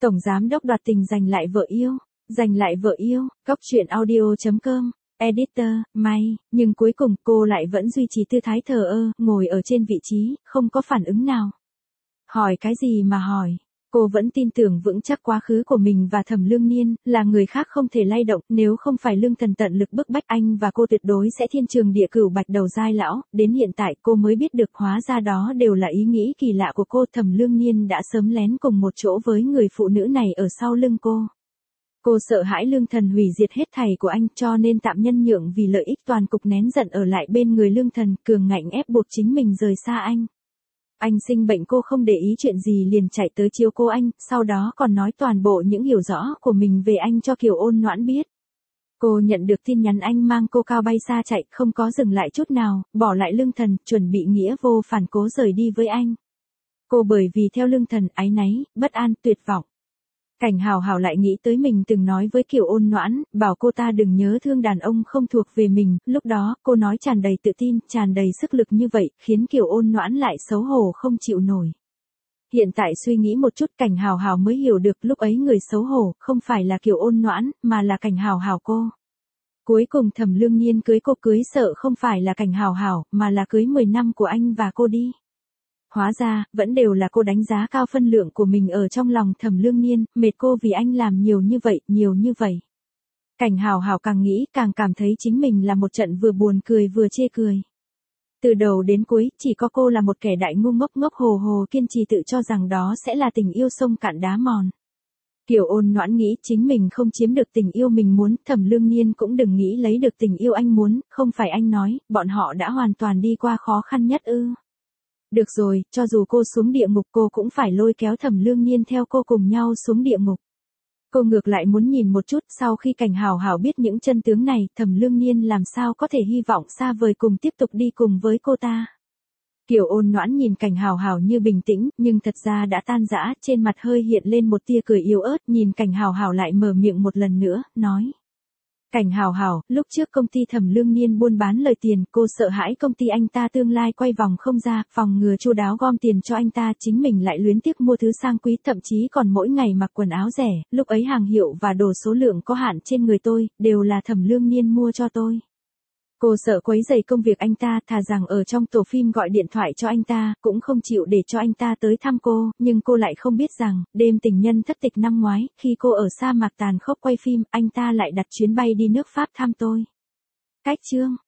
Tổng giám đốc đoạt tình giành lại vợ yêu. Giành lại vợ yêu, Góc truyện audio.com. Editor, May, nhưng cuối cùng cô lại vẫn duy trì tư thái thờ ơ, ngồi ở trên vị trí, không có phản ứng nào. Hỏi cái gì mà hỏi? Cô vẫn tin tưởng vững chắc quá khứ của mình và Thẩm Lương Niên, là người khác không thể lay động, nếu không phải Lương Thần tận lực bức bách anh và cô tuyệt đối sẽ thiên trường địa cửu bạch đầu dai lão, đến hiện tại cô mới biết được hóa ra đó đều là ý nghĩ kỳ lạ của cô. Thẩm Lương Niên đã sớm lén cùng một chỗ với người phụ nữ này ở sau lưng cô. Cô sợ hãi Lương Thần hủy diệt hết thảy của anh cho nên tạm nhân nhượng vì lợi ích toàn cục nén giận ở lại bên người Lương Thần, cường ngạnh ép buộc chính mình rời xa anh. Anh sinh bệnh cô không để ý chuyện gì liền chạy tới chiếu cố anh, sau đó còn nói toàn bộ những hiểu rõ của mình về anh cho Kiều Ôn Noãn biết. Cô nhận được tin nhắn anh mang cô cao bay xa chạy, không có dừng lại chút nào, bỏ lại Lương Thần, chuẩn bị nghĩa vô phản cố rời đi với anh. Cô bởi vì theo Lương Thần áy náy, bất an, tuyệt vọng. Cảnh Hào Hào lại nghĩ tới mình từng nói với Kiều Ôn Noãn, bảo cô ta đừng nhớ thương đàn ông không thuộc về mình, lúc đó, cô nói tràn đầy tự tin, tràn đầy sức lực như vậy, khiến Kiều Ôn Noãn lại xấu hổ không chịu nổi. Hiện tại suy nghĩ một chút Cảnh Hào Hào mới hiểu được lúc ấy người xấu hổ, không phải là Kiều Ôn Noãn, mà là Cảnh Hào Hào cô. Cuối cùng Thẩm Lương Niên cưới cô cưới sợ không phải là Cảnh Hào Hào, mà là cưới 10 năm của anh và cô đi. Hóa ra, vẫn đều là cô đánh giá cao phân lượng của mình ở trong lòng Thẩm Lương Niên, mệt cô vì anh làm nhiều như vậy. Cảnh Hào Hào càng nghĩ càng cảm thấy chính mình là một trận vừa buồn cười vừa chê cười. Từ đầu đến cuối, chỉ có cô là một kẻ đại ngu ngốc ngốc hồ hồ kiên trì tự cho rằng đó sẽ là tình yêu sông cạn đá mòn. Kiều Ôn Noãn nghĩ chính mình không chiếm được tình yêu mình muốn, Thẩm Lương Niên cũng đừng nghĩ lấy được tình yêu anh muốn, không phải anh nói, bọn họ đã hoàn toàn đi qua khó khăn nhất ư. Được rồi, cho dù cô xuống địa ngục cô cũng phải lôi kéo Thẩm Lương Niên theo cô cùng nhau xuống địa ngục. Cô ngược lại muốn nhìn một chút sau khi Cảnh Hào Hào biết những chân tướng này, Thẩm Lương Niên làm sao có thể hy vọng xa vời cùng tiếp tục đi cùng với cô ta. Kiều Ôn Noãn nhìn Cảnh Hào Hào như bình tĩnh, nhưng thật ra đã tan rã, trên mặt hơi hiện lên một tia cười yếu ớt, nhìn Cảnh Hào Hào lại mở miệng một lần nữa, nói. Cảnh Hào Hào, lúc trước công ty Thẩm Lương Niên buôn bán lời tiền, cô sợ hãi công ty anh ta tương lai quay vòng không ra, phòng ngừa chu đáo gom tiền cho anh ta, chính mình lại luyến tiếc mua thứ sang quý, thậm chí còn mỗi ngày mặc quần áo rẻ, lúc ấy hàng hiệu và đồ số lượng có hạn trên người tôi, đều là Thẩm Lương Niên mua cho tôi. Cô sợ quấy rầy công việc anh ta, thà rằng ở trong tổ phim gọi điện thoại cho anh ta, cũng không chịu để cho anh ta tới thăm cô, nhưng cô lại không biết rằng, đêm tình nhân thất tịch năm ngoái, khi cô ở sa mạc tàn khốc quay phim, anh ta lại đặt chuyến bay đi nước Pháp thăm tôi. Cách chương